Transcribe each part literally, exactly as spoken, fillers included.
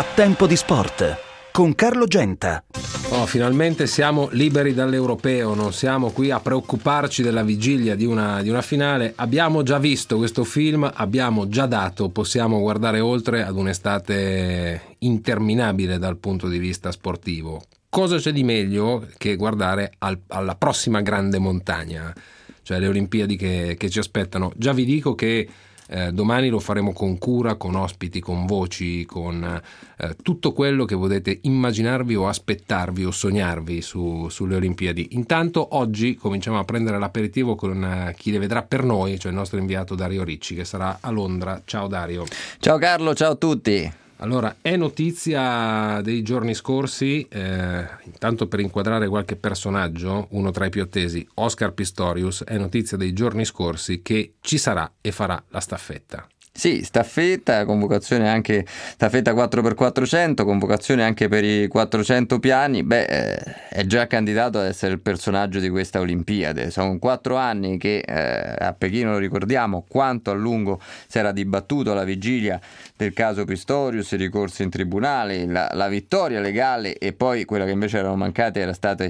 A tempo di sport con Carlo Genta. Oh, finalmente siamo liberi dall'europeo, non siamo qui a preoccuparci della vigilia di una, di una finale. Abbiamo già visto questo film, abbiamo già dato, possiamo guardare oltre ad un'estate interminabile dal punto di vista sportivo. Cosa c'è di meglio che guardare al, alla prossima grande montagna, cioè le Olimpiadi che, che ci aspettano? Già vi dico che Eh, domani lo faremo con cura, con ospiti, con voci, con eh, tutto quello che potete immaginarvi o aspettarvi o sognarvi su, sulle Olimpiadi. Intanto oggi cominciamo a prendere l'aperitivo con eh, chi le vedrà per noi, cioè il nostro inviato Dario Ricci, che sarà a Londra. Ciao Dario. Ciao Carlo, ciao a tutti. Allora, è notizia dei giorni scorsi, eh, intanto per inquadrare qualche personaggio, uno tra i più attesi, Oscar Pistorius, è notizia dei giorni scorsi che ci sarà e farà la staffetta. Sì, staffetta, convocazione anche staffetta quattro per quattrocento, convocazione anche per i quattrocento piani. Beh, eh, è già candidato ad essere il personaggio di questa Olimpiade. Sono quattro anni che eh, a Pechino, lo ricordiamo, quanto a lungo si era dibattuto alla vigilia del caso Pistorius, i ricorsi in tribunale, la, la vittoria legale e poi quella che invece erano mancate era stato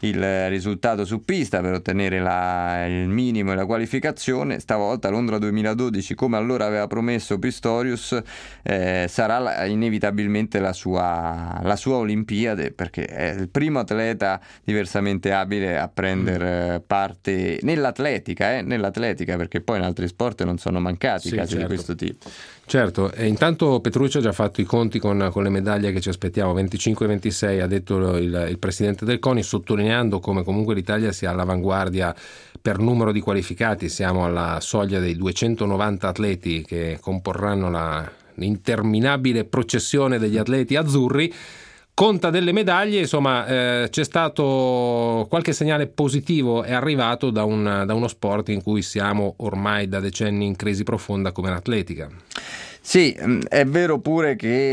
il risultato su pista per ottenere la, il minimo e la qualificazione. Stavolta Londra duemiladodici, come allora aveva promesso Pistorius, eh, sarà la, inevitabilmente la sua, la sua Olimpiade, perché è il primo atleta diversamente abile a prendere mm. parte nell'atletica, eh, nell'atletica, perché poi in altri sport non sono mancati sì, casi certo. di questo tipo. Certo, e intanto Petrucci ha già fatto i conti con, con le medaglie che ci aspettiamo, venticinque ventisei, ha detto il, il presidente del CONI, sottolineando come comunque l'Italia sia all'avanguardia per numero di qualificati. Siamo alla soglia dei duecentonovanta atleti che comporranno la, l'interminabile processione degli atleti azzurri. Conta delle medaglie, insomma, eh, c'è stato qualche segnale positivo, è arrivato da, un, da uno sport in cui siamo ormai da decenni in crisi profonda come l'atletica. Sì, è vero pure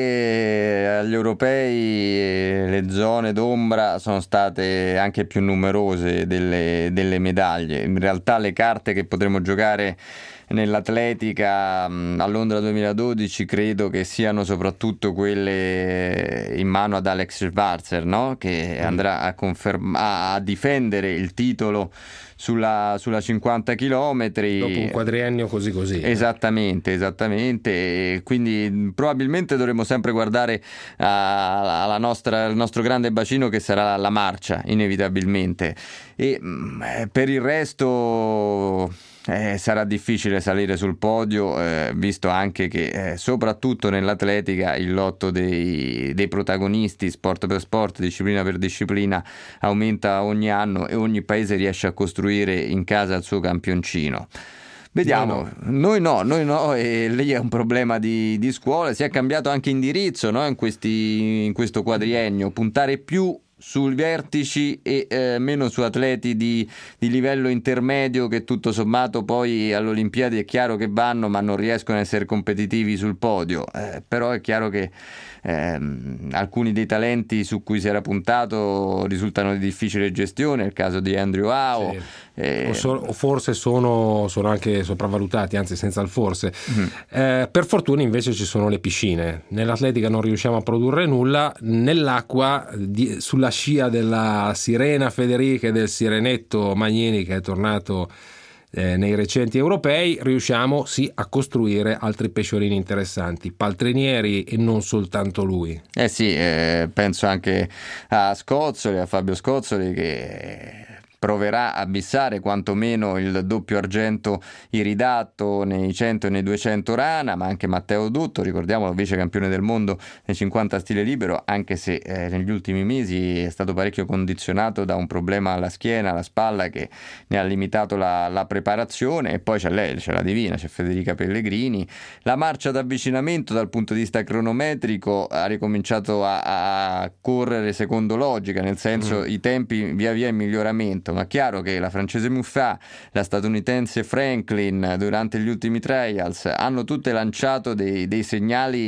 che agli europei le zone d'ombra sono state anche più numerose delle, delle medaglie. In realtà le carte che potremo giocare nell'atletica a Londra duemiladodici credo che siano soprattutto quelle in mano ad Alex Schwarzer, no? Che andrà a, conferm- a difendere il titolo sulla, sulla cinquanta chilometri dopo un quadriennio così così. Esattamente, esattamente. E quindi probabilmente dovremo sempre guardare alla nostra, al nostro grande bacino, che sarà la marcia inevitabilmente, e mh, per il resto Eh, sarà difficile salire sul podio, eh, visto anche che eh, soprattutto nell'atletica il lotto dei, dei protagonisti sport per sport, disciplina per disciplina, aumenta ogni anno e ogni paese riesce a costruire in casa il suo campioncino. Vediamo, no, no. noi no, noi no, e lì è un problema di, di scuola. Si è cambiato anche indirizzo, no? in, questi, in questo quadriennio, puntare più sui vertici e eh, meno su atleti di, di livello intermedio, che tutto sommato poi alle Olimpiadi è chiaro che vanno ma non riescono a essere competitivi sul podio, eh, però è chiaro che eh, alcuni dei talenti su cui si era puntato risultano di difficile gestione, il caso di Andrew Howe, sì. eh, o, so, o forse sono, sono anche sopravvalutati, anzi senza il forse. Mm. Eh, per fortuna invece ci sono le piscine. Nell'atletica non riusciamo a produrre nulla, nell'acqua di, sulla scia della sirena Federica e del sirenetto Magnini, che è tornato eh, nei recenti europei, riusciamo sì a costruire altri pesciolini interessanti, Paltrinieri e non soltanto lui. Eh sì, eh, penso anche a Scozzoli, a Fabio Scozzoli, che proverà a bissare quantomeno il doppio argento iridatto nei cento e nei duecento rana, ma anche Matteo Dutto, ricordiamolo, vice campione del mondo nei cinquanta stile libero, anche se eh, negli ultimi mesi è stato parecchio condizionato da un problema alla schiena, alla spalla, che ne ha limitato la, la preparazione. E poi c'è lei, c'è la divina, c'è Federica Pellegrini. La marcia d'avvicinamento dal punto di vista cronometrico ha ricominciato a, a correre secondo logica, nel senso mm. i tempi via via in miglioramento, ma è chiaro che la francese Muffat, la statunitense Franklin durante gli ultimi trials hanno tutte lanciato dei, dei segnali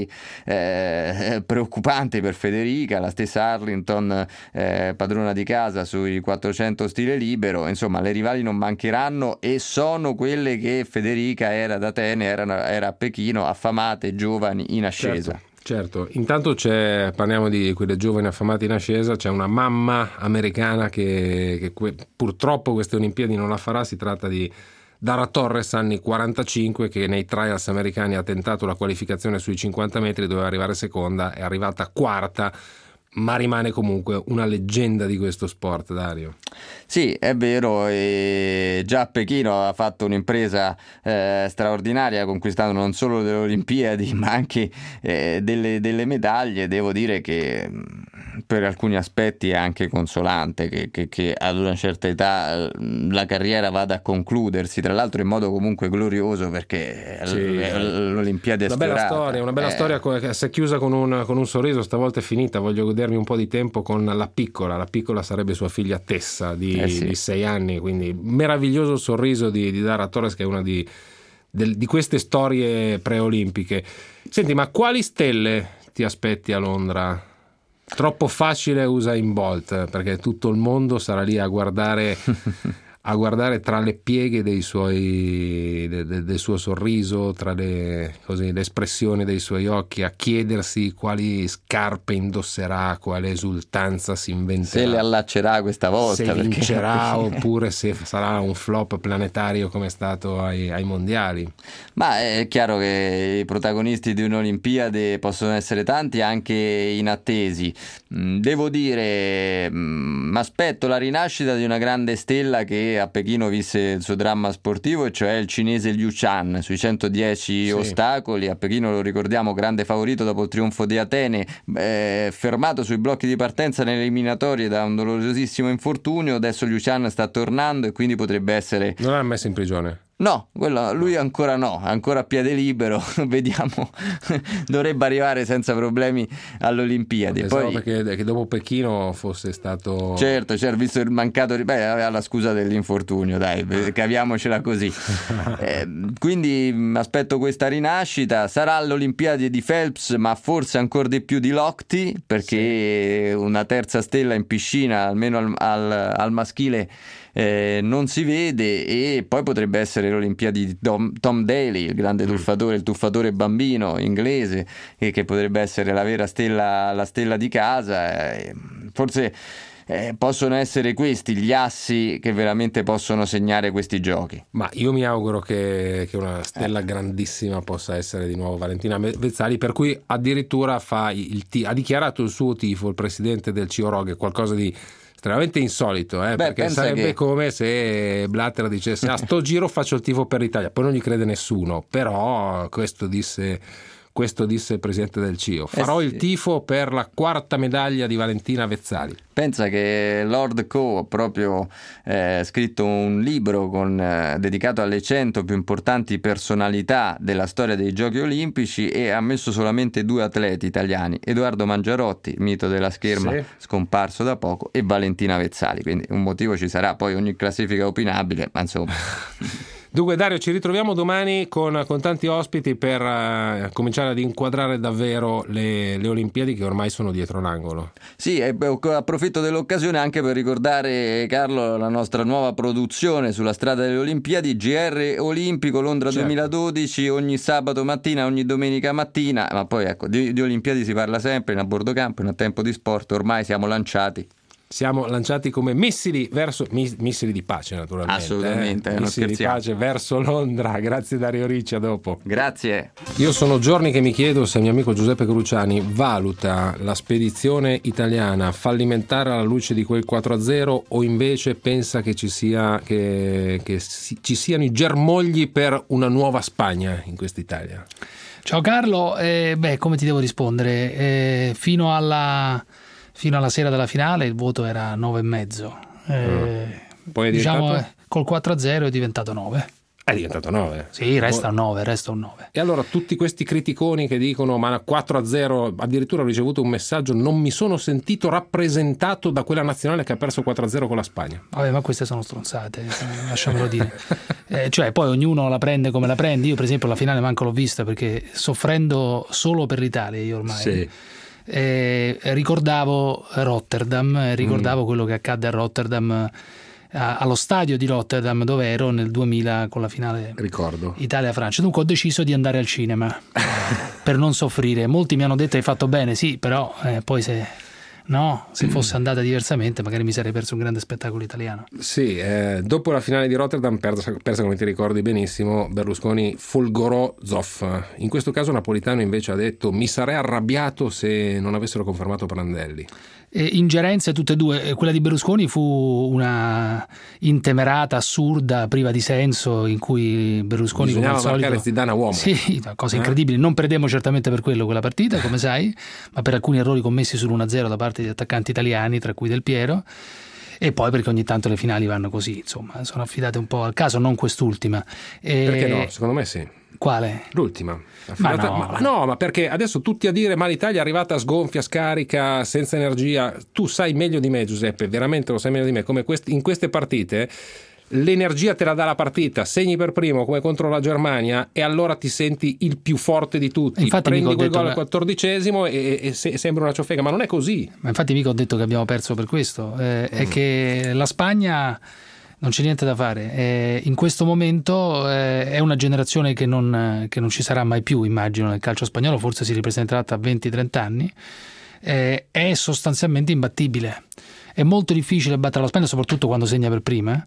eh, preoccupanti per Federica, la stessa Arlington eh, padrona di casa sui quattrocento stile libero. Insomma, le rivali non mancheranno e sono quelle che Federica era ad Atene, era, era a Pechino, affamate, giovani, in ascesa. Certo. Certo, intanto c'è, parliamo di quelle giovani affamate in ascesa, c'è una mamma americana che, che que, purtroppo queste Olimpiadi non la farà, si tratta di Dara Torres, anni quarantacinque, che nei trials americani ha tentato la qualificazione sui cinquanta metri, doveva arrivare seconda, è arrivata quarta, ma rimane comunque una leggenda di questo sport, Dario. Sì, è vero, e già a Pechino ha fatto un'impresa eh, straordinaria, conquistando non solo delle Olimpiadi ma anche eh, delle, delle medaglie. Devo dire che per alcuni aspetti è anche consolante che, che, che ad una certa età la carriera vada a concludersi, tra l'altro in modo comunque glorioso, perché sì, l'Olimpiade è una bella storia, una bella eh. storia che si è chiusa con un, con un sorriso. Stavolta è finita, voglio godermi un po' di tempo con la piccola, la piccola sarebbe sua figlia Tessa di, eh sì. di sei anni, quindi meraviglioso sorriso di, di Dara Torres, che è una di, del, di queste storie preolimpiche. Senti, ma quali stelle ti aspetti a Londra? Troppo facile Usain Bolt, perché tutto il mondo sarà lì a guardare a guardare tra le pieghe dei suoi de, de, del suo sorriso, tra le, così, le espressioni dei suoi occhi, a chiedersi quali scarpe indosserà, quale esultanza si inventerà, se le allaccerà questa volta, se perché... vincerà oppure se sarà un flop planetario come è stato ai, ai mondiali. Ma è chiaro che i protagonisti di un'Olimpiade possono essere tanti, anche inattesi. Devo dire, mi aspetto la rinascita di una grande stella che a Pechino visse il suo dramma sportivo, e cioè il cinese Liu Chan sui centodieci sì. ostacoli. A Pechino, lo ricordiamo, grande favorito dopo il trionfo di Atene, eh, fermato sui blocchi di partenza nelle eliminatorie da un dolorosissimo infortunio. Adesso Liu Chan sta tornando e quindi potrebbe essere... Non l'ha messo in prigione? No, quello, lui ancora no, ancora a piede libero, vediamo, dovrebbe arrivare senza problemi alle Olimpiadi. Pensavo Poi, perché che dopo Pechino fosse stato... Certo, certo, visto il mancato, beh, aveva la scusa dell'infortunio, dai, caviamocela così. eh, quindi aspetto questa rinascita. Sarà all'Olimpiadi di Phelps, ma forse ancora di più di Lochte, perché sì. una terza stella in piscina, almeno al, al, al maschile, Eh, non si vede. E poi potrebbe essere le Olimpiadi di Tom, Tom Daley, il grande tuffatore, il tuffatore bambino inglese, e che potrebbe essere la vera stella, la stella di casa. Eh, forse eh, possono essere questi gli assi che veramente possono segnare questi giochi. Ma io mi auguro che, che una stella eh. grandissima possa essere di nuovo Valentina Vezzali, per cui addirittura fa il, ha dichiarato il suo tifo, il presidente del C I O R O G, qualcosa di estremamente insolito, eh, Beh, perché sarebbe che... come se Blatter dicesse a sto giro faccio il tifo per l'Italia, poi non gli crede nessuno, però questo disse questo disse il presidente del C I O, farò eh sì. il tifo per la quarta medaglia di Valentina Vezzali. Pensa che Lord Coe ha proprio eh, scritto un libro con, eh, dedicato alle cento più importanti personalità della storia dei Giochi Olimpici, e ha messo solamente due atleti italiani: Edoardo Mangiarotti, mito della scherma, sì. scomparso da poco, e Valentina Vezzali, quindi un motivo ci sarà, poi ogni classifica è opinabile, ma insomma... Dunque Dario, ci ritroviamo domani con, con tanti ospiti per uh, cominciare ad inquadrare davvero le, le Olimpiadi, che ormai sono dietro l'angolo. Sì, e approfitto dell'occasione anche per ricordare, Carlo, la nostra nuova produzione sulla strada delle Olimpiadi, G R Olimpico Londra certo. duemiladodici, ogni sabato mattina, ogni domenica mattina. Ma poi ecco, di, di Olimpiadi si parla sempre in a bordo campo, in a tempo di sport, ormai siamo lanciati. Siamo lanciati come missili verso miss, missili di pace, naturalmente. Assolutamente, eh? Missili di pace verso Londra. Grazie Dario Ricci, a dopo. Grazie. Io sono giorni che mi chiedo se il mio amico Giuseppe Cruciani valuta la spedizione italiana fallimentare alla luce di quel quattro a zero, o invece pensa che ci sia che, che si, ci siano i germogli per una nuova Spagna in quest'Italia. Ciao Carlo, eh, beh, come ti devo rispondere? Eh, fino alla Fino alla sera della finale il voto era nove e mezzo. Eh, Poi è diciamo diventato? Col quattro a zero è diventato nove. È diventato nove. Sì, resta un nove, resta un nove. E allora tutti questi criticoni che dicono ma quattro a zero, addirittura ho ricevuto un messaggio: non mi sono sentito rappresentato da quella nazionale che ha perso quattro a zero con la Spagna. Vabbè, ma queste sono stronzate, lasciamelo dire. Eh, cioè poi ognuno la prende come la prende. Io per esempio la finale manco l'ho vista, perché soffrendo solo per l'Italia io ormai. Sì. Eh, ricordavo Rotterdam, ricordavo mm. quello che accadde a Rotterdam a, allo stadio di Rotterdam dove ero nel duemila con la finale Ricordo. Italia-Francia. Dunque ho deciso di andare al cinema per non soffrire. Molti mi hanno detto hai fatto bene, sì, però eh, poi se... No, se fosse andata diversamente magari mi sarei perso un grande spettacolo italiano. Sì, eh, dopo la finale di Rotterdam, persa, persa come ti ricordi benissimo, Berlusconi folgorò Zoff. In questo caso Napolitano invece ha detto mi sarei arrabbiato se non avessero confermato Prandelli. E ingerenze tutte e due. Quella di Berlusconi fu una intemerata assurda, priva di senso, in cui Berlusconi bisognava come al marcare solito... Zidane a uomo. Sì, cosa eh? incredibile. Non perdemmo certamente per quello quella partita, come sai, ma per alcuni errori commessi sull'uno a zero da parte di attaccanti italiani, tra cui Del Piero. E poi perché ogni tanto le finali vanno così, insomma, sono affidate un po' al caso, non quest'ultima. E... Perché no? Secondo me sì. Quale? L'ultima. Ma ma, no. Ma, no, ma perché adesso tutti a dire ma l'Italia è arrivata sgonfia, scarica, senza energia. Tu sai meglio di me, Giuseppe, veramente lo sai meglio di me, come questi, in queste partite l'energia te la dà la partita, segni per primo come contro la Germania e allora ti senti il più forte di tutti. Infatti, prendi quel gol che... al quattordicesimo e, e se, sembra una ciofega, ma non è così. Ma infatti mica ho detto che abbiamo perso per questo, eh, mm. è che la Spagna non c'è niente da fare, eh, in questo momento eh, è una generazione che non, che non ci sarà mai più, immagino, nel calcio spagnolo, forse si ripresenterà tra venti trenta anni, eh, è sostanzialmente imbattibile, è molto difficile battere la Spagna soprattutto quando segna per prima.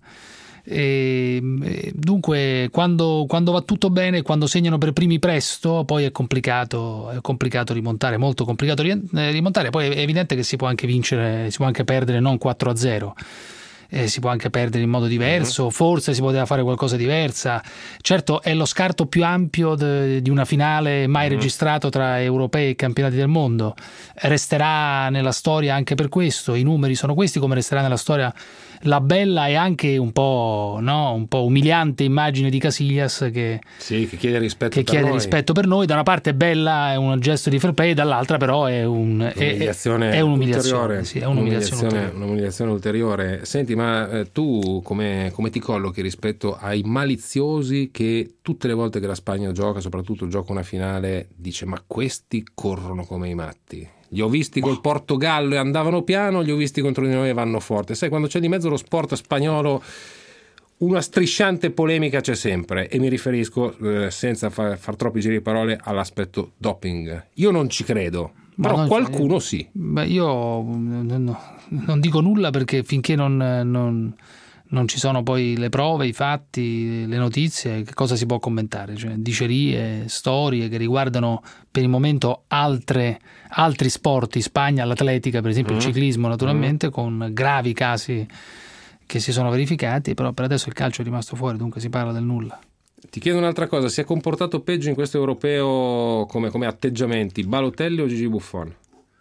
E, e dunque quando, quando va tutto bene, quando segnano per primi presto, poi è complicato, è complicato rimontare, molto complicato rimontare. Poi è evidente che si può anche vincere, si può anche perdere non quattro a zero. Eh, si può anche perdere in modo diverso, uh-huh. Forse si poteva fare qualcosa diversa. Certo è lo scarto più ampio de, di una finale mai uh-huh. registrato tra europei e campionati del mondo, resterà nella storia anche per questo, i numeri sono questi, come resterà nella storia la bella e anche un po', no, un po' umiliante immagine di Casillas che, sì, che chiede rispetto, che per, chiede noi. rispetto per noi. Da una parte è bella, è un gesto di fair play, dall'altra però è, un, un'umiliazione, è, è un'umiliazione ulteriore, sì, è un'umiliazione, un'umiliazione, un'umiliazione ulteriore. Senti, ma eh, tu come, come ti collochi rispetto ai maliziosi che tutte le volte che la Spagna gioca, soprattutto gioca una finale, dice ma questi corrono come i matti? Li ho visti col Portogallo e andavano piano, li ho visti contro di noi e vanno forte. Sai, quando c'è di mezzo lo sport spagnolo, una strisciante polemica c'è sempre, e mi riferisco, eh, senza far, far troppi giri di parole, all'aspetto doping. Io non ci credo, però no, qualcuno io, sì. Beh, io no, non dico nulla perché finché non, non, non ci sono poi le prove, i fatti, le notizie, che cosa si può commentare? Cioè, dicerie, storie che riguardano per il momento altre, altri sport, in Spagna l'atletica, per esempio mm. il ciclismo naturalmente, mm. con gravi casi che si sono verificati, però per adesso il calcio è rimasto fuori, dunque si parla del nulla. Ti chiedo un'altra cosa, si è comportato peggio in questo europeo come, come atteggiamenti, Balotelli o Gigi Buffon?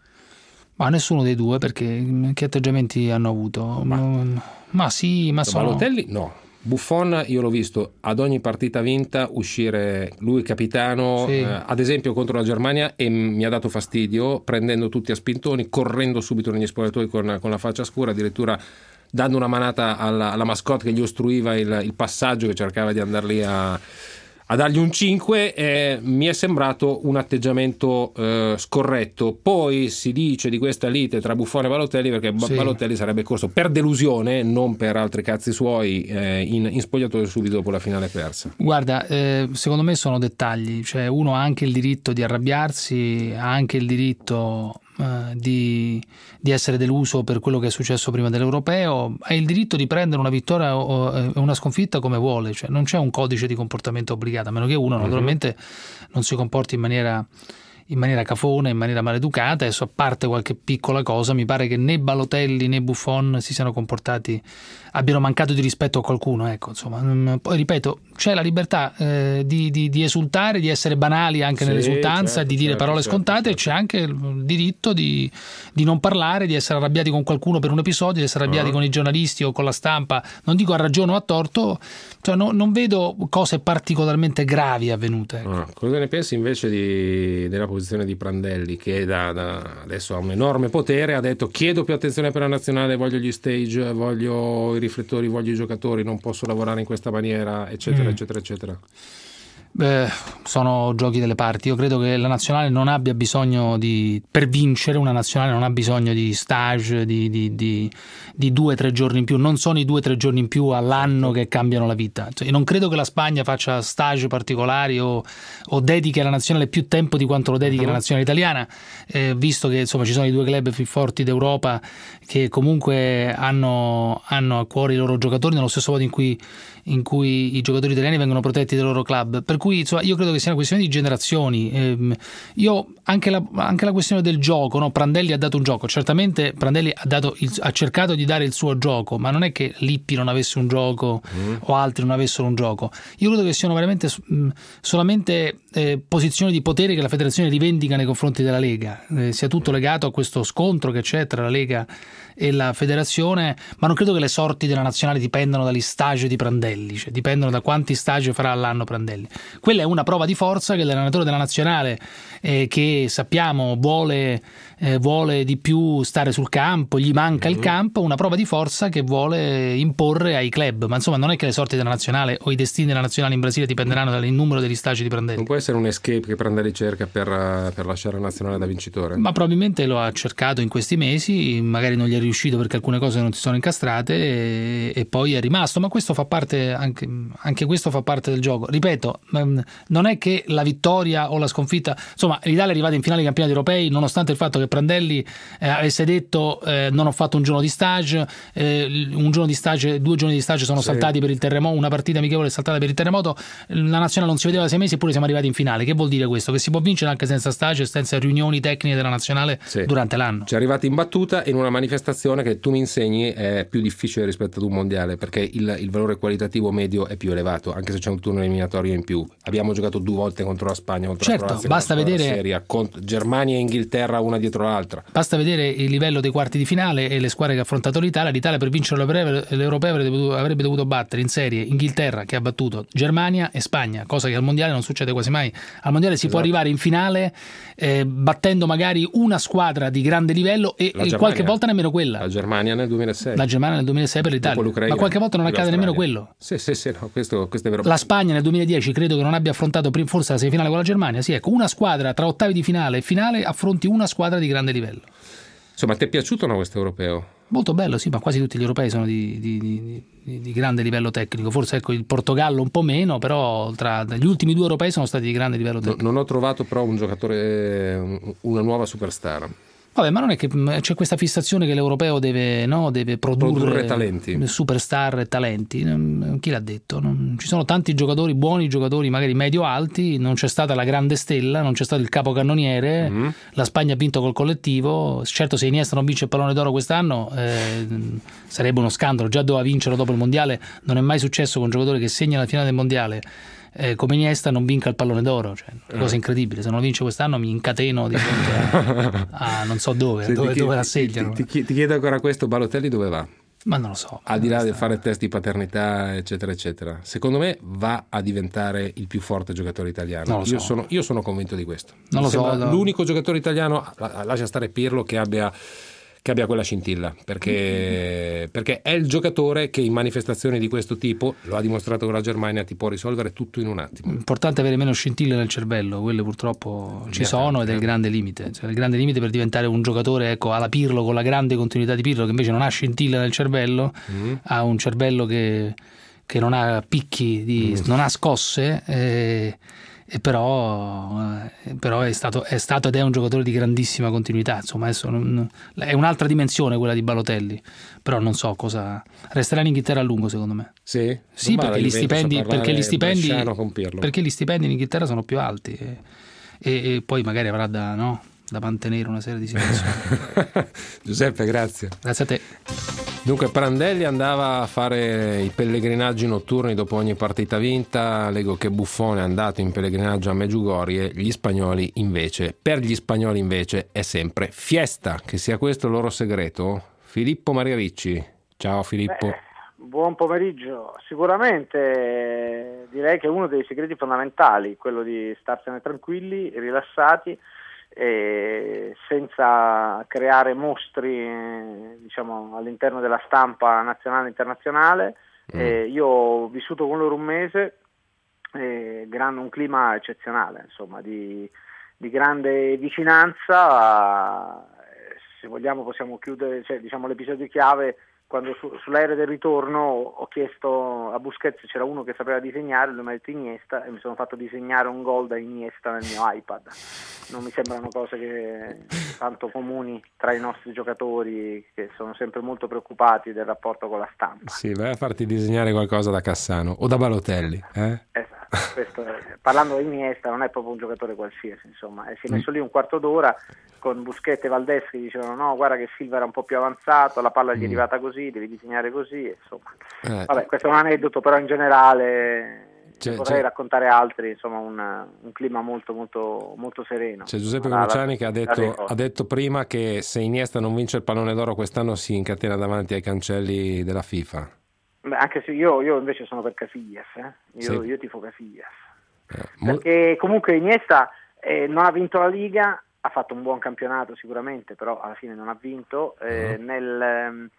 Ma nessuno dei due, perché che atteggiamenti hanno avuto? Ma, ma sì, ma sono... Balotelli no. Buffon io l'ho visto ad ogni partita vinta uscire lui capitano, sì. eh, ad esempio contro la Germania, e mi ha dato fastidio prendendo tutti a spintoni, correndo subito negli spogliatoi con, con la faccia scura, addirittura dando una manata alla, alla mascotte che gli ostruiva il, il passaggio, che cercava di andare lì a, a dargli un cinque. Eh, mi è sembrato un atteggiamento eh, scorretto. Poi si dice di questa lite tra Buffon e Balotelli perché sì. Balotelli sarebbe corso per delusione, non per altri cazzi suoi, eh, in, in spogliatoio subito dopo la finale persa. Guarda, eh, secondo me sono dettagli, cioè uno ha anche il diritto di arrabbiarsi, ha anche il diritto eh, di, di essere deluso per quello che è successo prima dell'Europeo, ha il diritto di prendere una vittoria o una sconfitta come vuole, cioè non c'è un codice di comportamento obbligato, a meno che uno naturalmente non si comporti in maniera in maniera cafona, in maniera maleducata. Adesso, a parte qualche piccola cosa, mi pare che né Balotelli né Buffon si siano comportati, abbiano mancato di rispetto a qualcuno, ecco, insomma. Poi ripeto, c'è la libertà eh, di, di, di esultare, di essere banali anche sì, nell'esultanza, certo, di dire certo, parole certo, scontate, certo. C'è anche il diritto di, di non parlare, di essere arrabbiati con qualcuno per un episodio, di essere arrabbiati uh-huh. con i giornalisti o con la stampa, non dico a ragione o a torto, cioè no, non vedo cose particolarmente gravi avvenute, ecco. uh, cosa ne pensi invece di, della posizione di Prandelli, che da, da adesso ha un enorme potere, ha detto chiedo più attenzione per la nazionale, voglio gli stage, voglio i riflettori, voglio i giocatori, non posso lavorare in questa maniera, eccetera mm. eccetera eccetera. Beh, sono giochi delle parti. Io credo che la nazionale non abbia bisogno di, per vincere una nazionale non ha bisogno di stage, di, di, di, di due o tre giorni in più. Non sono i due o tre giorni in più all'anno che cambiano la vita. Cioè, io non credo che la Spagna faccia stage particolari o, o dedichi alla nazionale più tempo di quanto lo dedichi alla nazionale italiana, eh, visto che insomma ci sono i due club più forti d'Europa che comunque hanno, hanno a cuore i loro giocatori nello stesso modo in cui in cui i giocatori italiani vengono protetti dai loro club, per cui insomma, io credo che sia una questione di generazioni. Eh, io anche la, anche la questione del gioco, no? Prandelli ha dato un gioco, certamente Prandelli ha, dato il, ha cercato di dare il suo gioco, ma non è che Lippi non avesse un gioco mm. o altri non avessero un gioco. Io credo che siano veramente mh, solamente eh, posizioni di potere che la federazione rivendica nei confronti della Lega, eh, sia tutto legato a questo scontro che c'è tra la Lega e la federazione, ma non credo che le sorti della nazionale dipendano dagli stage di Prandelli, cioè dipendono da quanti stage farà all'anno Prandelli. Quella è una prova di forza che l'allenatore della nazionale, eh, che sappiamo vuole, eh, vuole di più stare sul campo, gli manca mm-hmm. il campo, una prova di forza che vuole imporre ai club, ma insomma non è che le sorti della nazionale o i destini della nazionale in Brasile dipenderanno dal numero degli stage di Prandelli. Non può essere un escape che Prandelli cerca per, per lasciare la nazionale da vincitore? Ma probabilmente lo ha cercato in questi mesi, magari non gli è riuscito perché alcune cose non si sono incastrate e, e poi è rimasto, ma questo fa parte anche, anche questo fa parte del gioco. Ripeto, non è che la vittoria o la sconfitta, insomma l'Italia è arrivata in finale dei campionati europei nonostante il fatto che Prandelli eh, avesse detto eh, non ho fatto un giorno di stage, eh, un giorno di stage, due giorni di stage sono sì. saltati per il terremoto, una partita amichevole è saltata per il terremoto, la nazionale non si vedeva da sei mesi eppure siamo arrivati in finale. Che vuol dire questo? Che si può vincere anche senza stage, senza riunioni tecniche della nazionale sì. durante l'anno. Ci è arrivati in battuta in una manifestazione che tu mi insegni è più difficile rispetto ad un mondiale perché il, il valore qualitativo medio è più elevato, anche se c'è un turno eliminatorio in più. Abbiamo giocato due volte contro la Spagna, contro certo, la Croazia, basta contro vedere la Serie, contro Germania e Inghilterra una dietro l'altra. Basta vedere il livello dei quarti di finale e le squadre che ha affrontato l'Italia. L'Italia per vincere l'Europeo avrebbe dovuto, avrebbe dovuto battere in serie Inghilterra, che ha battuto Germania e Spagna, cosa che al mondiale non succede quasi mai. Al mondiale si esatto. può arrivare in finale eh, battendo magari una squadra di grande livello e, e qualche volta nemmeno quella. La Germania nel duemilasei. La Germania nel duemilasei per l'Italia, ma qualche volta non accade nemmeno quello. Sì, sì, sì, no, questo, questo è vero. La Spagna nel duemiladieci credo che non abbia affrontato forse la semifinale con la Germania. Sì, ecco, una squadra tra ottavi di finale e finale affronti una squadra di grande livello. Insomma, ti è piaciuto o no questo europeo? Molto bello, sì, ma quasi tutti gli europei sono di, di, di, di, di grande livello tecnico. Forse ecco il Portogallo un po' meno, però tra gli ultimi due europei sono stati di grande livello tecnico. Non ho trovato però un giocatore, una nuova superstar. Vabbè, ma non è che c'è questa fissazione che l'europeo deve, no, deve produrre, produrre talenti, superstar e talenti. Chi l'ha detto? Non, ci sono tanti giocatori, buoni giocatori, magari medio-alti, non c'è stata la grande stella, non c'è stato il capocannoniere, mm-hmm. la Spagna ha vinto col collettivo. Certo, se Iniesta non vince il pallone d'oro quest'anno eh, sarebbe uno scandalo, già doveva vincerlo dopo il mondiale, non è mai successo con un giocatore che segna la finale del mondiale Eh, come Iniesta non vinca il pallone d'oro, cioè, una cosa incredibile. Se non lo vince quest'anno mi incateno di fronte a, a non so dove, sì, dove, dove la segliano. Ti, ti, ti chiedo ancora questo, Balotelli dove va? Ma non lo so. Al di là del fare test di paternità eccetera eccetera, secondo me va a diventare il più forte giocatore italiano. So. Io, sono, io sono convinto di questo. Non mi lo so, no. L'unico giocatore italiano, lascia stare Pirlo, che abbia che abbia quella scintilla, perché, perché è il giocatore che in manifestazioni di questo tipo, lo ha dimostrato con la Germania, ti può risolvere tutto in un attimo. Importante avere meno scintille nel cervello, quelle purtroppo ci sono ed è il grande limite, cioè, il grande limite per diventare un giocatore, ecco, alla Pirlo, con la grande continuità di Pirlo, che invece non ha scintille nel cervello, mm. ha un cervello che, che non ha picchi, di, mm. non ha scosse, eh, e però, eh, però è stato, è stato ed è un giocatore di grandissima continuità. Insomma, adesso non, è un'altra dimensione quella di Balotelli, però non so cosa resterà in Inghilterra a lungo, secondo me. Sì, sì perché gli stipendi perché gli stipendi perché gli stipendi in Inghilterra sono più alti e, e, e poi magari avrà da, no, da mantenere una serie di situazioni. Giuseppe, grazie. Grazie a te. Dunque, Prandelli andava a fare i pellegrinaggi notturni dopo ogni partita vinta. Leggo che Buffon è andato in pellegrinaggio a Medjugorje. Gli spagnoli invece, per gli spagnoli invece è sempre fiesta. Che sia questo il loro segreto? Filippo Maria Ricci. Ciao Filippo. Beh, buon pomeriggio. Sicuramente direi che è uno dei segreti fondamentali, quello di starsene tranquilli, rilassati, e senza creare mostri, diciamo, all'interno della stampa nazionale e internazionale. Mm. E io ho vissuto con loro un mese eh, gran, un clima eccezionale, insomma, di, di grande vicinanza. Se vogliamo possiamo chiudere, cioè, diciamo, l'episodio chiave. Quando su, sull'aereo del ritorno ho chiesto a Busquets se c'era uno che sapeva disegnare, lui mi ha detto Iniesta, e mi sono fatto disegnare un gol da Iniesta nel mio iPad. Non mi sembrano cose che tanto comuni tra i nostri giocatori, che sono sempre molto preoccupati del rapporto con la stampa. Sì, vai a farti disegnare qualcosa da Cassano o da Balotelli, eh? Esatto, questo è, parlando di Iniesta non è proprio un giocatore qualsiasi, insomma, e si è messo lì un quarto d'ora con Busquets e Valdés che dicevano no, guarda che Silva era un po' più avanzato, la palla gli è arrivata così, devi disegnare così, insomma. Eh. Vabbè, questo è un aneddoto, però in generale C'è, potrei c'è... raccontare altri, insomma, un, un clima molto molto molto sereno. C'è Giuseppe La- Cruciani la- che ha la- detto, ha detto prima che se Iniesta non vince il pallone d'oro quest'anno si incatena davanti ai cancelli della FIFA. Beh, anche se io, io invece sono per Casillas, eh? io, Sì. io tifo Casillas. Eh, mo- Perché comunque Iniesta eh, non ha vinto la Liga, ha fatto un buon campionato sicuramente, però alla fine non ha vinto. Eh, Uh-huh. nel, ehm,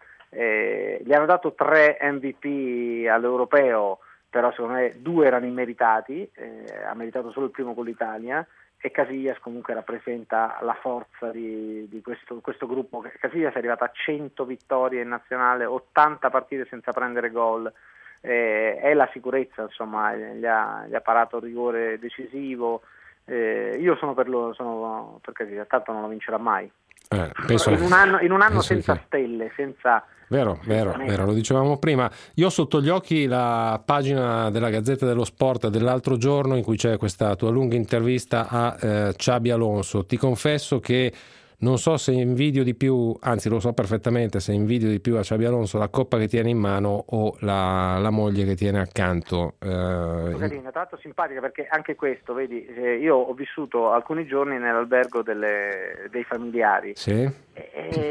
eh, gli hanno dato tre M V P all'Europeo, però secondo me due erano immeritati, eh, ha meritato solo il primo con l'Italia, e Casillas comunque rappresenta la forza di, di questo, questo gruppo. Casillas è arrivato a cento vittorie in nazionale, ottanta partite senza prendere gol. Eh, è la sicurezza, insomma, gli ha, gli ha parato il rigore decisivo. Eh, io sono per lo sono per Casillas, tanto non lo vincerà mai. eh, penso, in un anno, in un anno penso senza che- stelle, senza Vero, vero, vero, lo dicevamo prima. Io ho sotto gli occhi la pagina della Gazzetta dello Sport dell'altro giorno in cui c'è questa tua lunga intervista a eh, Xabi Alonso. Ti confesso che non so se invidio di più, anzi lo so perfettamente, se invidio di più a Xabi Alonso la coppa che tiene in mano o la, la moglie che tiene accanto. Eh, carina, tra l'altro simpatica, perché anche questo, vedi, eh, io ho vissuto alcuni giorni nell'albergo delle, dei familiari. sì? E,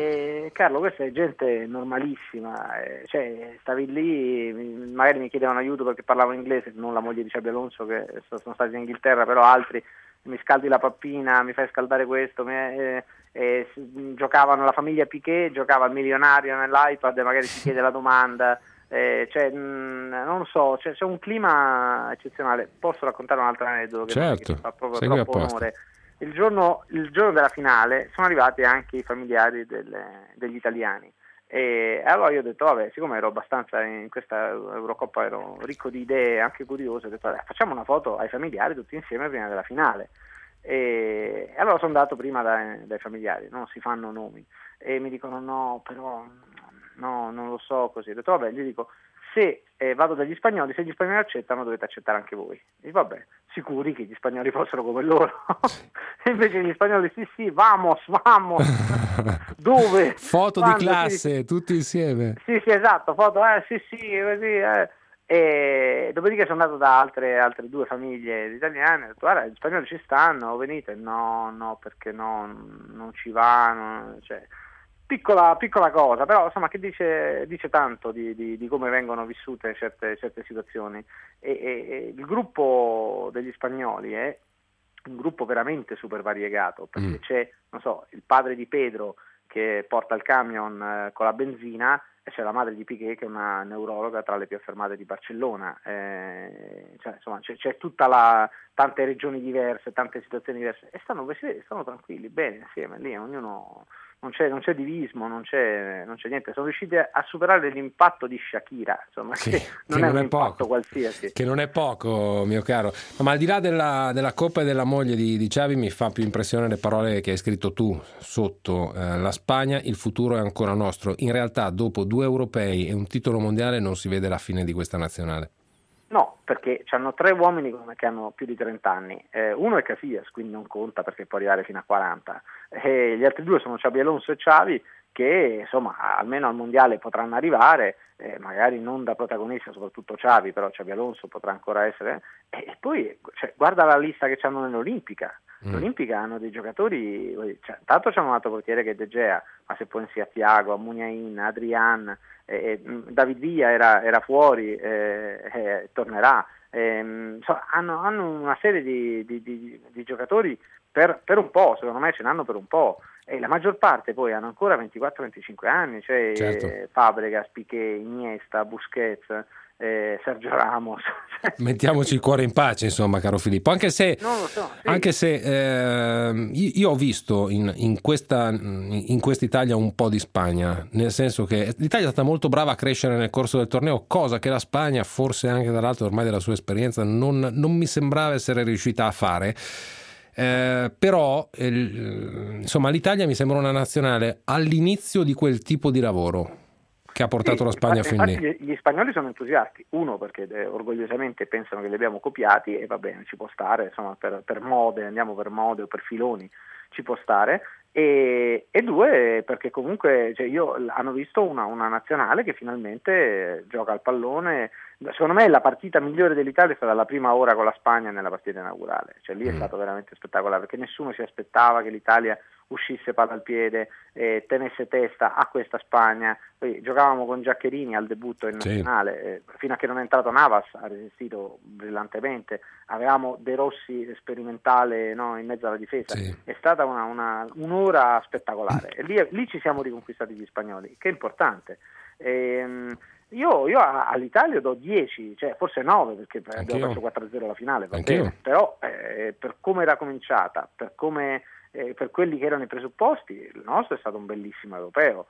e, Carlo, questa è gente normalissima, eh, cioè stavi lì, mi- magari mi chiedevano aiuto perché parlavo inglese, non la moglie di Xabi Alonso che sono stati in Inghilterra, però altri, mi scaldi la pappina, mi fai scaldare questo, mi, eh, eh, s- giocavano la famiglia Piquet, giocava il milionario nell'iPad, magari si chiede la domanda. Eh, cioè, mh, non so, c'è, c'è un clima eccezionale. Posso raccontare un altro aneddoto che, Certo, che mi fa proprio segui troppo apposta. onore. Il giorno, il giorno della finale sono arrivati anche i familiari delle- degli italiani, e allora io ho detto, vabbè, siccome ero abbastanza in questa Eurocoppa, ero ricco di idee anche curiose, ho detto, vabbè, facciamo una foto ai familiari tutti insieme prima della finale. E allora sono andato prima dai, dai familiari, non si fanno nomi, e mi dicono no, però no, non lo so, così. Ho detto, vabbè, gli dico, se eh, vado dagli spagnoli, se gli spagnoli accettano dovete accettare anche voi. E vabbè, sicuri che gli spagnoli fossero come loro. E invece gli spagnoli, sì sì, vamos, vamos. Dove? Foto Quando? di classe, Sì, tutti insieme. sì, sì, esatto, foto, eh, sì, sì, così, eh. E dopodiché sono andato da altre, altre due famiglie italiane, ho detto, guarda, gli spagnoli ci stanno, venite? No, no, perché no, non ci vanno, cioè, piccola, piccola cosa, però insomma che dice, dice tanto di, di, di come vengono vissute certe, certe situazioni. E, e, e il gruppo degli spagnoli è un gruppo veramente super variegato, perché Mm. c'è, non so, il padre di Pedro che porta il camion eh, con la benzina, e c'è la madre di Piquet che è una neurologa tra le più affermate di Barcellona. Eh, cioè, insomma, c'è, c'è tutta la, tante regioni diverse, tante situazioni diverse, e stanno, stanno tranquilli, bene insieme, lì ognuno, non c'è, non c'è divismo, non c'è, non c'è niente. Sono riusciti a superare l'impatto di Shakira, insomma, Sì, che che non è non un è impatto poco. qualsiasi. Che non è poco, mio caro. Ma al di là della, della coppa e della moglie di, di Xavi, mi fa più impressione le parole che hai scritto tu sotto. Eh, la Spagna, il futuro è ancora nostro. In realtà, dopo due europei e un titolo mondiale, non si vede la fine di questa nazionale. No, perché hanno tre uomini che hanno più di trenta anni. Eh, uno è Casillas, quindi non conta perché può arrivare fino a quaranta. E gli altri due sono Xabi Alonso e Xavi, che insomma almeno al mondiale potranno arrivare, eh, magari non da protagonista, soprattutto Xavi, però Xabi Alonso potrà ancora essere. E, e poi cioè, guarda la lista che hanno nell'Olimpica. Mm. L'Olimpica hanno dei giocatori, cioè, tanto c'è un altro portiere che è De Gea, ma se pensi a Thiago, a Muniain, a Adrian, eh, David Villa era, era fuori, eh, eh, tornerà. Eh, so, hanno, hanno una serie di, di, di, di giocatori per, per un po', secondo me ce n'hanno per un po', e la maggior parte poi hanno ancora ventiquattro venticinque anni, cioè Certo. eh, Fabregas, Piqué, Iniesta, Busquets, eh, Sergio Ramos. Mettiamoci il cuore in pace, insomma, caro Filippo, anche se, non lo so, sì. anche se eh, io, io ho visto in, in questa in quest'Italia un po' di Spagna, nel senso che l'Italia è stata molto brava a crescere nel corso del torneo, cosa che la Spagna, forse anche dall'alto ormai della sua esperienza, non, non mi sembrava essere riuscita a fare. Eh, però il, insomma l'Italia mi sembra una nazionale all'inizio di quel tipo di lavoro che ha portato sì, la Spagna infatti, fin lì. infatti gli spagnoli sono entusiasti, uno perché eh, orgogliosamente pensano che li abbiamo copiati e va bene, ci può stare, insomma per, per mode, andiamo per mode o per filoni, ci può stare, e, e due perché comunque cioè, io hanno visto una, una nazionale che finalmente gioca al pallone. Secondo me la partita migliore dell'Italia è stata la prima ora con la Spagna nella partita inaugurale, cioè lì è stato veramente spettacolare perché nessuno si aspettava che l'Italia uscisse palla al piede, eh, tenesse testa a questa Spagna. Poi giocavamo con Giaccherini al debutto in nazionale, sì. eh, fino a che non è entrato Navas ha resistito brillantemente, avevamo De Rossi sperimentale, no, in mezzo alla difesa, sì. È stata una, una, un'ora spettacolare e lì, lì ci siamo riconquistati gli spagnoli, che è importante. Ehm, Io, io all'Italia do dieci, cioè forse nove perché Anch'io. abbiamo perso quattro a zero alla finale, va bene, però eh, per come era cominciata, per, come, eh, per quelli che erano i presupposti, il nostro è stato un bellissimo europeo.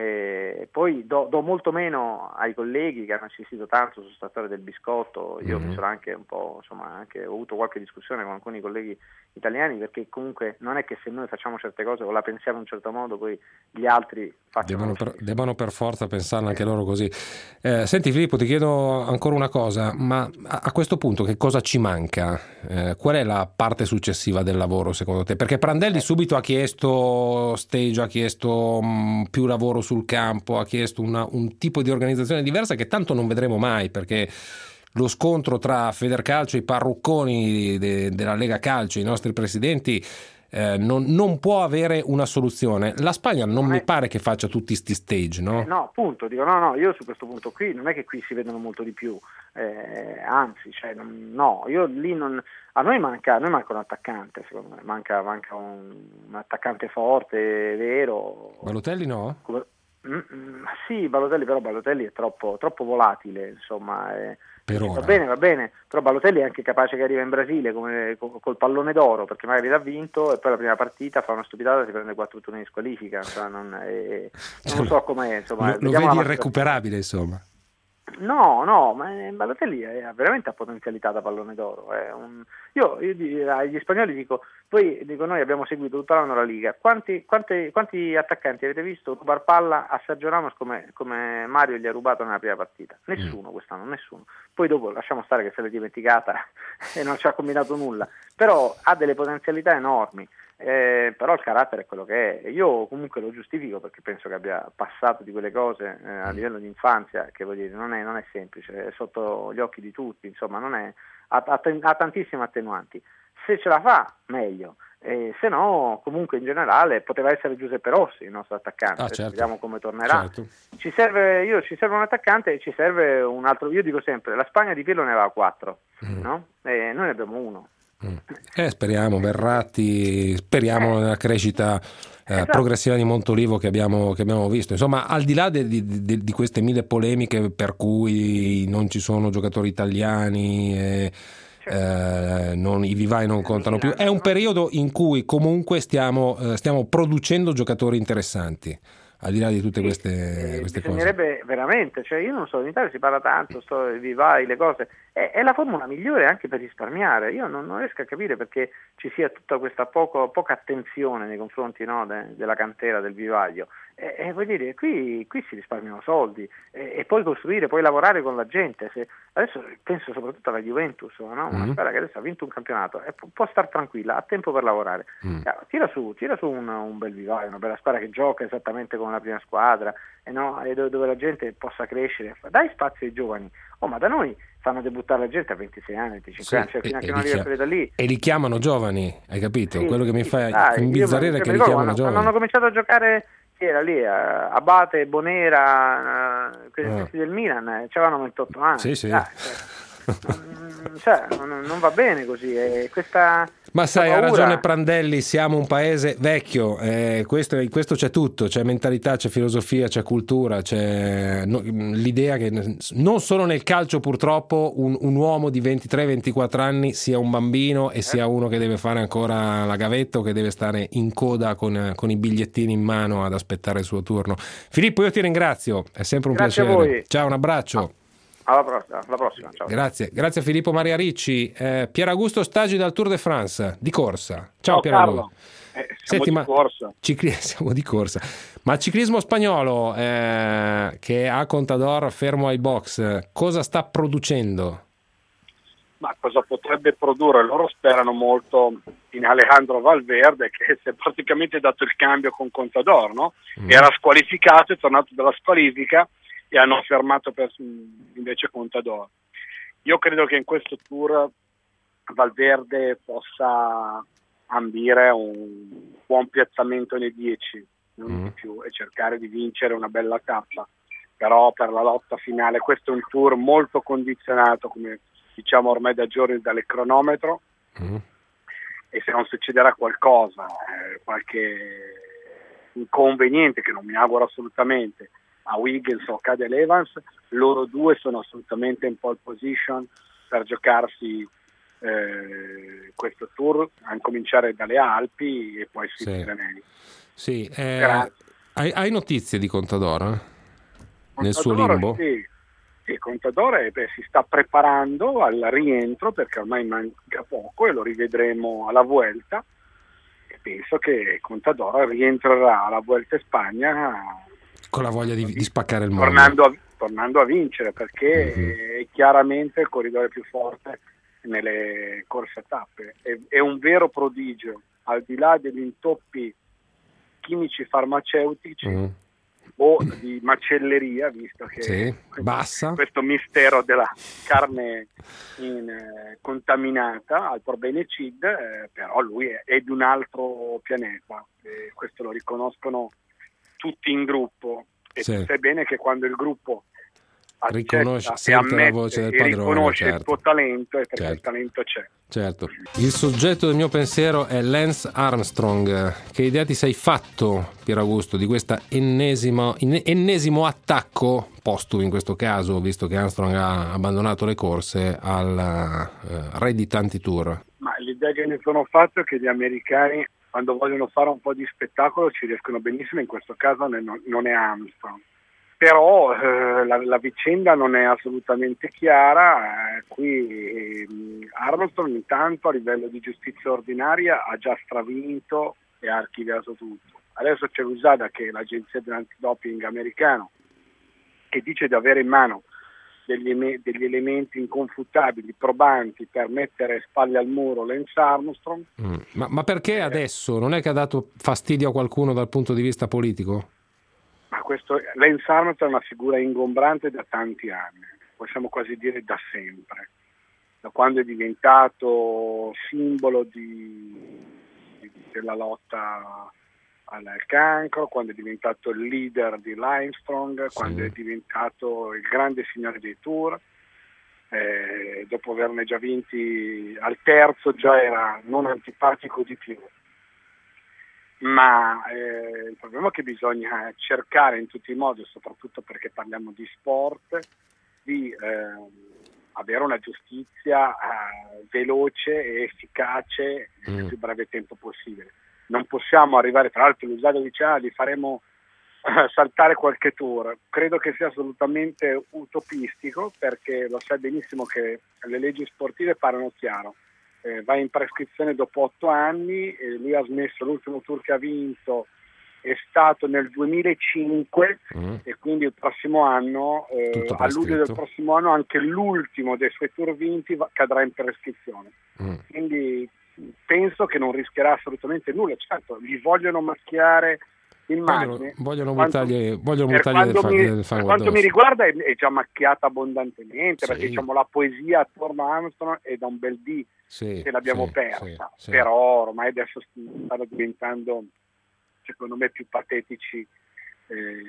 Eh, poi do, do molto meno ai colleghi che hanno insistito tanto su questa storia del biscotto. Io mm-hmm. mi sono anche un po', insomma, anche, ho avuto qualche discussione con alcuni colleghi italiani perché comunque non è che se noi facciamo certe cose o la pensiamo in un certo modo poi gli altri devono per, devono per forza pensarla anche loro così. Eh, senti Filippo, ti chiedo ancora una cosa, ma a, a questo punto che cosa ci manca? Eh, qual è la parte successiva del lavoro secondo te? Perché Prandelli subito ha chiesto stage, ha chiesto mh, più lavoro sul campo, ha chiesto una, un tipo di organizzazione diversa che tanto non vedremo mai, perché lo scontro tra Federcalcio e i parrucconi de, della Lega Calcio, i nostri presidenti, eh, non, non può avere una soluzione. La Spagna non, non mi è... pare che faccia tutti sti stage, no? Eh, no, appunto, dico no, no, io su questo punto qui non è che qui si vedono molto di più, eh, anzi, cioè, non, no, io lì non... A noi manca, a noi manca un attaccante, secondo me, manca, manca un, un attaccante forte, vero. Balotelli no? Come... Mm, mm, sì, Balotelli, però Balotelli è troppo, troppo volatile, insomma. Eh. Per va ora. bene, va bene, però Balotelli è anche capace che arriva in Brasile come, col, col pallone d'oro, perché magari l'ha vinto e poi la prima partita fa una stupidata e si prende quattro turni di squalifica, insomma, non, eh, non so com'è. Insomma, lo, lo vedi irrecuperabile, insomma. No, no, ma Balotelli è veramente a potenzialità da pallone d'oro. È un... Io, io agli spagnoli dico, poi dico noi abbiamo seguito tutta l'anno la Liga, quanti, quanti, quanti attaccanti avete visto rubar palla a Sergio Ramos come, come Mario gli ha rubato nella prima partita? Nessuno quest'anno, nessuno. Poi dopo lasciamo stare che se l'è dimenticata e non ci ha combinato nulla, però ha delle potenzialità enormi. Eh, però il carattere è quello che è. Io comunque lo giustifico perché penso che abbia passato di quelle cose eh, a livello di infanzia che vuol dire non è, non è semplice, è sotto gli occhi di tutti, insomma non è, ha, ha, ha tantissime attenuanti. Se ce la fa meglio, eh, se no comunque in generale poteva essere Giuseppe Rossi il nostro attaccante. Ah, certo. Vediamo come tornerà. Certo. Ci serve, io, ci serve un attaccante e ci serve un altro. Io dico sempre la Spagna di Pirlo ne aveva quattro, mm. no? E noi ne abbiamo uno. Eh, speriamo Verratti, speriamo nella crescita eh, esatto. progressiva di Montolivo che abbiamo, che abbiamo visto. Insomma, al di là di, di, di queste mille polemiche per cui non ci sono giocatori italiani e certo. eh, non, i vivai non contano più, è un periodo in cui comunque stiamo, eh, stiamo producendo giocatori interessanti. Al di là di tutte queste, sì, queste bisognerebbe cose. veramente, cioè io non so, in Italia si parla tanto, sto, vivai, le cose, è, è la formula migliore anche per risparmiare. Io non, non riesco a capire perché ci sia tutta questa poco, poca attenzione nei confronti no, de, della cantera del vivaio. E, e voglio dire, qui, qui si risparmiano soldi e, e poi costruire, poi lavorare con la gente. Se, adesso penso soprattutto alla Juventus, no? Una mm. squadra che adesso ha vinto un campionato e può, può star tranquilla, ha tempo per lavorare. Mm. Tira su, tira su un, un bel vivaio, una bella squadra che gioca esattamente come la prima squadra e, no, e dove, dove la gente possa crescere. Dai spazio ai giovani. Oh, ma da noi fanno debuttare la gente a ventisei anni, venticinque sì, anni, cioè fino a che non arriva chiam- da lì. E li chiamano giovani, hai capito? Sì, Quello che mi sì, fa imbizzarrire è che li chiamano quando, giovani. Quando hanno cominciato a giocare, chi era lì? Uh, Abate, Bonera, uh, questi ah. del Milan, eh, avevano ventotto anni. Sì, sì. Ah, cioè, Cioè, non, non va bene così. E questa, Ma sai, paura... ha ragione Prandelli, siamo un paese vecchio, eh, questo, in questo c'è tutto, c'è mentalità, c'è filosofia, c'è cultura, c'è no, l'idea che non solo nel calcio purtroppo un, un uomo di ventitré ventiquattro anni sia un bambino e sia uno che deve fare ancora la gavetta o che deve stare in coda con, con i bigliettini in mano ad aspettare il suo turno. Filippo, io ti ringrazio, è sempre un Grazie piacere. a voi. Ciao, un abbraccio. Alla prossima, alla prossima. Ciao. Grazie, grazie a Filippo Maria Ricci. eh, Pier Augusto Stagi dal Tour de France di corsa. Ciao, Ciao Pier Carlo, Augusto. eh, siamo Senti, di ma corsa. cicli- siamo di corsa. Ma il ciclismo spagnolo eh, che ha Contador fermo ai box, cosa sta producendo? Ma cosa potrebbe produrre? Loro sperano molto in Alejandro Valverde, che si è praticamente dato il cambio con Contador, no? Mm. Era squalificato, è tornato dalla squalifica e hanno fermato per, invece Contador. Io credo che in questo tour Valverde possa ambire un buon piazzamento nei dieci, non Mm. di più, e cercare di vincere una bella tappa. Però per la lotta finale, questo è un tour molto condizionato, come diciamo ormai da giorni, dal cronometro, Mm. e se non succederà qualcosa, eh, qualche inconveniente, che non mi auguro assolutamente, a Wiggins o Cadel Evans, loro due sono assolutamente in pole position per giocarsi eh, questo tour, a cominciare dalle Alpi e poi sui Sì. Pirenei. Sì, eh, Grazie. hai, hai notizie di Contador? eh? Nel suo Contador, limbo? Sì, sì, Contador eh, beh, si sta preparando al rientro, perché ormai manca poco e lo rivedremo alla Vuelta, e penso che Contador rientrerà alla Vuelta in Spagna Con la voglia di, di spaccare il mondo. tornando a, tornando a vincere, perché Mhm. è chiaramente il corridore più forte nelle corse a tappe. È, è un vero prodigio, al di là degli intoppi chimici farmaceutici Mm. o di macelleria, visto che Sì, bassa. questo mistero della carne in, eh, contaminata al probenecid, eh, però lui è, è di un altro pianeta, e questo lo riconoscono tutti in gruppo, e Sì. tu sai bene che quando il gruppo accetta Riconosce- e sente la ammette voce del e padrone, riconosce certo. il tuo talento, è perché Certo. il talento c'è. Certo. Il soggetto del mio pensiero è Lance Armstrong. Che idea ti sei fatto, Pier Augusto, di questo ennesimo, ennesimo attacco, postumo in questo caso, visto che Armstrong ha abbandonato le corse, al uh, re di tanti tour? Ma l'idea che mi sono fatto è che gli americani, quando vogliono fare un po' di spettacolo, ci riescono benissimo, in questo caso non è Armstrong. Però eh, la, la vicenda non è assolutamente chiara, eh, qui eh, Armstrong intanto a livello di giustizia ordinaria ha già stravinto e ha archiviato tutto. Adesso c'è l'U S A D A, che è l'agenzia dell'antidoping americano, che dice di avere in mano degli, degli elementi inconfutabili, probanti, per mettere spalle al muro Lance Armstrong. Mm. Ma, ma perché adesso? Non è che ha dato fastidio a qualcuno dal punto di vista politico? Ma questo, Lance Armstrong è una figura ingombrante da tanti anni, possiamo quasi dire da sempre, da quando è diventato simbolo di, di, della lotta al cancro, quando è diventato il leader di Livestrong, Sì. quando è diventato il grande signore dei tour, eh, dopo averne già vinti al terzo già era non antipatico di più. Ma eh, il problema è che bisogna cercare in tutti i modi, soprattutto perché parliamo di sport, di eh, avere una giustizia eh, veloce e efficace Mm. nel più breve tempo possibile. Non possiamo arrivare, tra l'altro l'U S A D A dice ah, li faremo eh, saltare qualche tour. Credo che sia assolutamente utopistico, perché lo sai benissimo che le leggi sportive parlano chiaro. Eh, va in prescrizione dopo otto anni, e lui ha smesso, l'ultimo tour che ha vinto è stato nel duemilacinque, Mm. e quindi il prossimo anno, eh, Tutto a luglio del prescritto. prossimo anno, anche l'ultimo dei suoi tour vinti va, cadrà in prescrizione. Mm. Quindi penso che non rischierà assolutamente nulla. Certo, gli vogliono macchiare l'immagine. Vogliono, vogliono Quanto- buttargli, vogliono per buttargli del, quanto fa- mi, del per fango quanto mi addosso. riguarda è, è già macchiata abbondantemente, Sì. perché diciamo la poesia attorno a Armstrong è da un bel dì Sì, che l'abbiamo sì, persa, sì, sì. però ormai adesso stanno diventando, secondo me, più patetici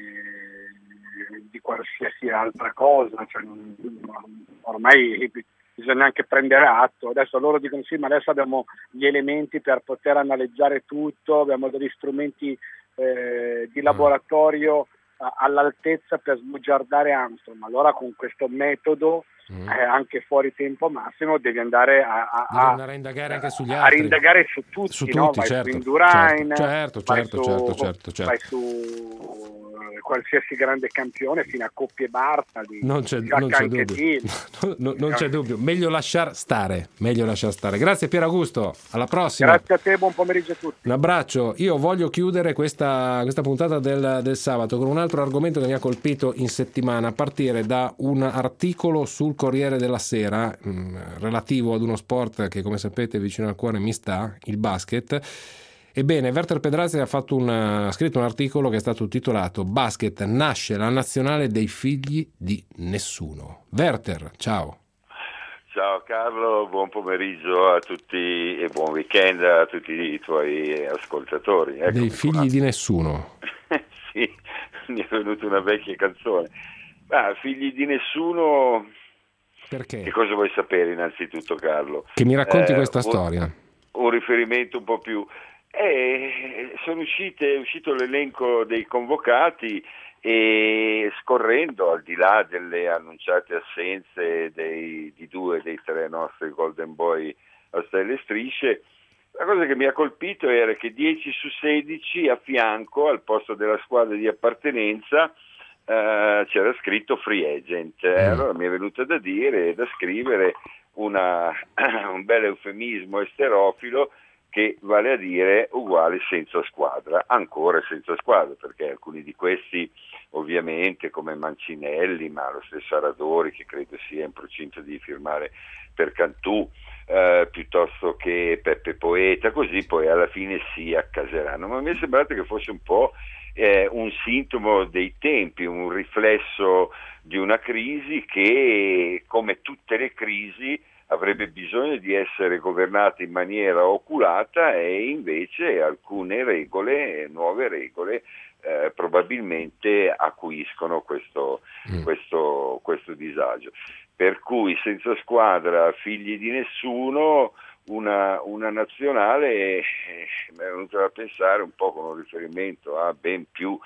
eh, di qualsiasi altra cosa. Cioè, non- ormai bisogna anche prendere atto. Adesso loro dicono sì, ma adesso abbiamo gli elementi per poter analizzare tutto, abbiamo degli strumenti eh, di laboratorio a, all'altezza per sbugiardare Armstrong. Allora con questo metodo mm. eh, anche fuori tempo massimo devi andare a, a, devi andare a indagare anche sugli altri, a indagare su tutti, su tutti no? Vai certo, su Indurain, certo, certo, certo, su, certo, certo, certo. vai su qualsiasi grande campione fino a coppie Bartali, non c'è, non c'è dubbio no, no, non c'è dubbio meglio lasciar stare meglio lasciar stare grazie Pier Augusto, alla prossima. Grazie a te, buon pomeriggio a tutti, un abbraccio. Io voglio chiudere questa, questa puntata del, del sabato con un altro argomento che mi ha colpito in settimana, a partire da un articolo sul Corriere della Sera mh, relativo ad uno sport che, come sapete, vicino al cuore mi sta, il basket. Ebbene, Werther Pedrazzi ha, fatto un, ha scritto un articolo che è stato titolato "Basket, nasce la nazionale dei figli di nessuno". Werther, ciao. Ciao Carlo, buon pomeriggio a tutti e buon weekend a tutti i tuoi ascoltatori. Eccomi dei figli qua. Di nessuno. Sì, mi è venuta una vecchia canzone. Ah, figli di nessuno. Perché? Che cosa vuoi sapere innanzitutto, Carlo? Che mi racconti eh, questa un, storia. Un riferimento un po' più... Eh, sono uscite, è uscito l'elenco dei convocati e scorrendo al di là delle annunciate assenze dei, di due dei tre nostri Golden Boy a stelle e strisce, la cosa che mi ha colpito era che dieci su sedici a fianco al posto della squadra di appartenenza eh, c'era scritto free agent. Mm. Allora mi è venuto da dire, da scrivere una, un bel eufemismo esterofilo che vale a dire uguale senza squadra, ancora senza squadra, perché alcuni di questi ovviamente come Mancinelli, ma lo stesso Aradori che credo sia in procinto di firmare per Cantù, eh, piuttosto che Peppe Poeta, così poi alla fine si accaseranno. Ma mi è sembrato che fosse un po' eh, un sintomo dei tempi, un riflesso di una crisi che, come tutte le crisi, avrebbe bisogno di essere governata in maniera oculata e invece alcune regole, nuove regole, eh, probabilmente acuiscono questo, mm. questo, questo disagio. Per cui senza squadra, figli di nessuno, una, una nazionale, eh, mi è venuto da pensare un po' con un riferimento a ben più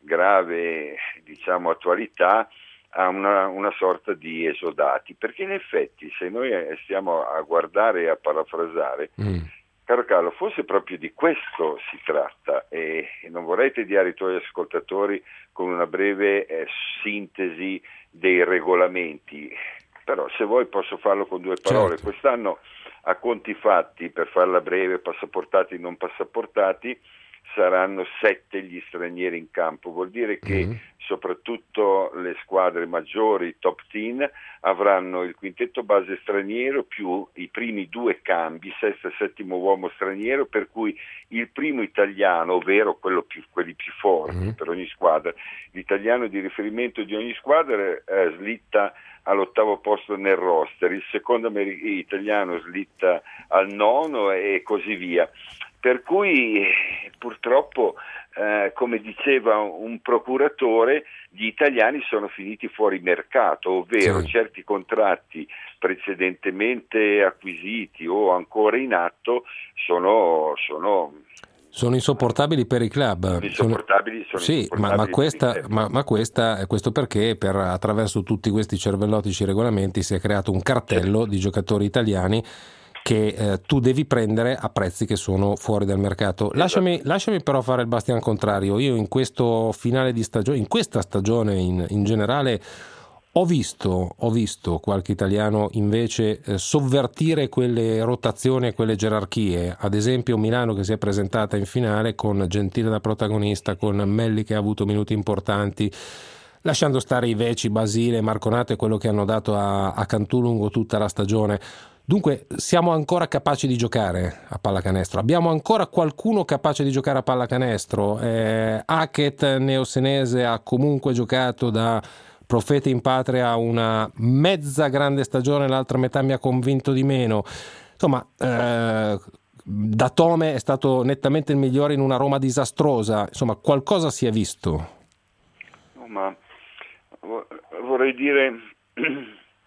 grave, diciamo, attualità, a una, una sorta di esodati, perché in effetti se noi stiamo a guardare e a parafrasare, mm. caro Carlo, forse proprio di questo si tratta e, e non vorrei tediare i tuoi ascoltatori con una breve eh, sintesi dei regolamenti, però se vuoi posso farlo con due parole. Certo. Quest'anno a conti fatti, per farla breve, passaportati e non passaportati, saranno sette gli stranieri in campo, vuol dire che mm. soprattutto le squadre maggiori, top ten, avranno il quintetto base straniero più i primi due cambi, sesto e settimo uomo straniero, per cui il primo italiano, ovvero quello più, quelli più forti mm. per ogni squadra, l'italiano di riferimento di ogni squadra eh, slitta all'ottavo posto nel roster, il secondo amer- italiano slitta al nono e così via. Per cui purtroppo, eh, come diceva un procuratore, gli italiani sono finiti fuori mercato, ovvero sì. certi contratti precedentemente acquisiti o ancora in atto sono... sono Sono insopportabili per i club. Sono insopportabili, sono sì, insopportabili ma, ma, questa, ma, ma questa, questo perché per, attraverso tutti questi cervellotici regolamenti si è creato un cartello certo. di giocatori italiani che eh, tu devi prendere a prezzi che sono fuori dal mercato. Esatto. Lasciami, lasciami però fare il bastian contrario. Io in questo finale di stagione, in questa stagione in, in generale, ho visto, ho visto qualche italiano invece eh, sovvertire quelle rotazioni e quelle gerarchie. Ad esempio Milano che si è presentata in finale con Gentile da protagonista, con Melli che ha avuto minuti importanti, lasciando stare i Veci, Basile, Marconato e quello che hanno dato a, a Cantù lungo tutta la stagione. Dunque siamo ancora capaci di giocare a pallacanestro, abbiamo ancora qualcuno capace di giocare a pallacanestro. eh, Hackett neosenese ha comunque giocato da profeta in patria una mezza grande stagione, l'altra metà mi ha convinto di meno, insomma eh, Datome è stato nettamente il migliore in una Roma disastrosa, insomma qualcosa si è visto. No, ma vorrei dire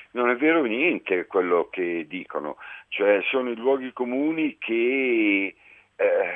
non è vero niente quello che dicono, cioè sono i luoghi comuni che eh,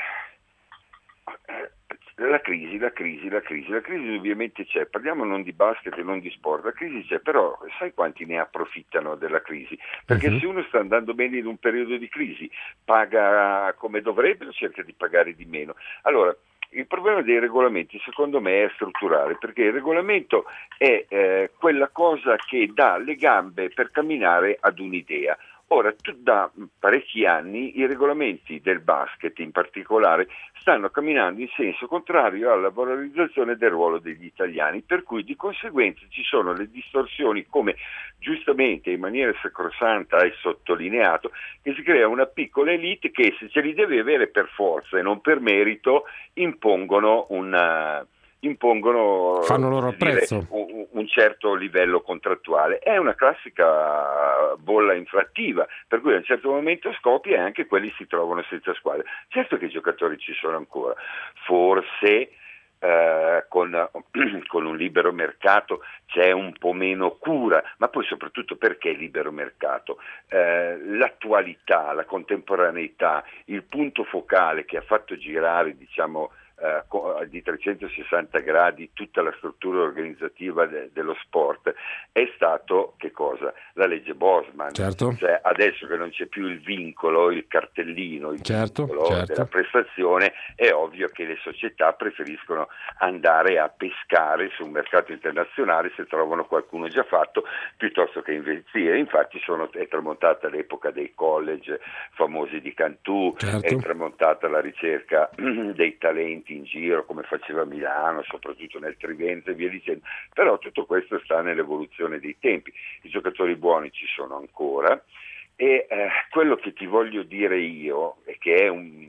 la crisi, la crisi, la crisi, la crisi ovviamente c'è, parliamo non di basket e non di sport, la crisi c'è, però sai quanti ne approfittano della crisi? Perché uh-huh. se uno sta andando bene in un periodo di crisi, paga come dovrebbe o cerca di pagare di meno? Allora, il problema dei regolamenti secondo me è strutturale, perché il regolamento è eh, quella cosa che dà le gambe per camminare ad un'idea. Ora, da parecchi anni i regolamenti del basket in particolare stanno camminando in senso contrario alla valorizzazione del ruolo degli italiani, per cui di conseguenza ci sono le distorsioni, come giustamente in maniera sacrosanta hai sottolineato, che si crea una piccola elite che, se ce li deve avere per forza e non per merito, impongono una... impongono fanno loro il prezzo. Un, un certo livello contrattuale. È una classica bolla inflattiva, per cui a un certo momento scoppia e anche quelli si trovano senza squadra. Certo che i giocatori ci sono ancora, forse eh, con, con un libero mercato c'è un po' meno cura, ma poi soprattutto perché libero mercato? Eh, l'attualità, la contemporaneità, il punto focale che ha fatto girare, diciamo, di trecentosessanta gradi tutta la struttura organizzativa de- dello sport è stato che cosa? La legge Bosman. Certo. Cioè, adesso che non c'è più il vincolo, il cartellino, il certo, vincolo certo. della prestazione, è ovvio che le società preferiscono andare a pescare sul mercato internazionale se trovano qualcuno già fatto, piuttosto che investire. Infatti sono, è tramontata l'epoca dei college famosi di Cantù, certo. è tramontata la ricerca dei talenti in giro come faceva Milano, soprattutto nel Trivento e via dicendo, però tutto questo sta nell'evoluzione dei tempi. I giocatori buoni ci sono ancora e eh, quello che ti voglio dire io è che è un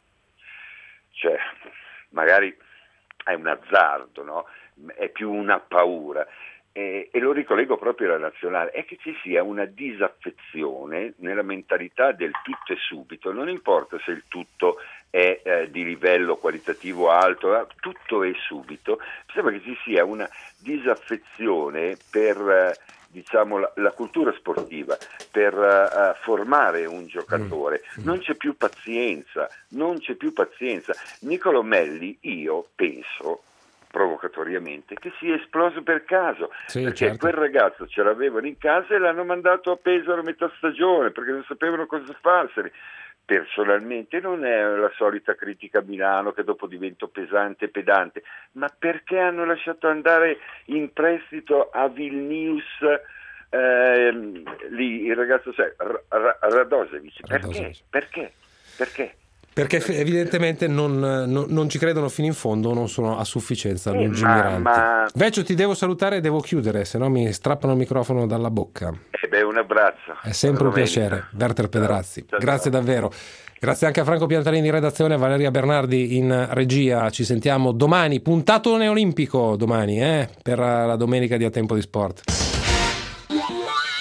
cioè magari è un azzardo, no? È più una paura. E, e lo ricollego proprio alla nazionale, è che ci sia una disaffezione nella mentalità del tutto e subito, non importa se il tutto è eh, di livello qualitativo alto, eh, tutto è subito, sembra che ci sia una disaffezione per eh, diciamo la, la cultura sportiva, per uh, formare un giocatore, non c'è più pazienza, non c'è più pazienza. Niccolò Melli, io penso provocatoriamente che sia esploso per caso, sì, perché certo. quel ragazzo ce l'avevano in casa e l'hanno mandato a Pesaro a metà stagione perché non sapevano cosa farsene. Personalmente non è la solita critica a Milano che dopo divento pesante e pedante, ma perché hanno lasciato andare in prestito a Vilnius ehm, lì il ragazzo sai, Radosevic, perché? Perché? Perché? Perché evidentemente non, non, non ci credono fino in fondo, non sono a sufficienza eh, lungimiranti. Ma, ma... Vecchio, ti devo salutare e devo chiudere, se no mi strappano il microfono dalla bocca. Eh beh, un abbraccio. È sempre un piacere. Werther Pedrazzi, ciao, grazie ciao. davvero. Grazie anche a Franco Piantarini in redazione, a Valeria Bernardi in regia. Ci sentiamo domani, puntatone olimpico domani, eh, per la domenica di A Tempo di Sport.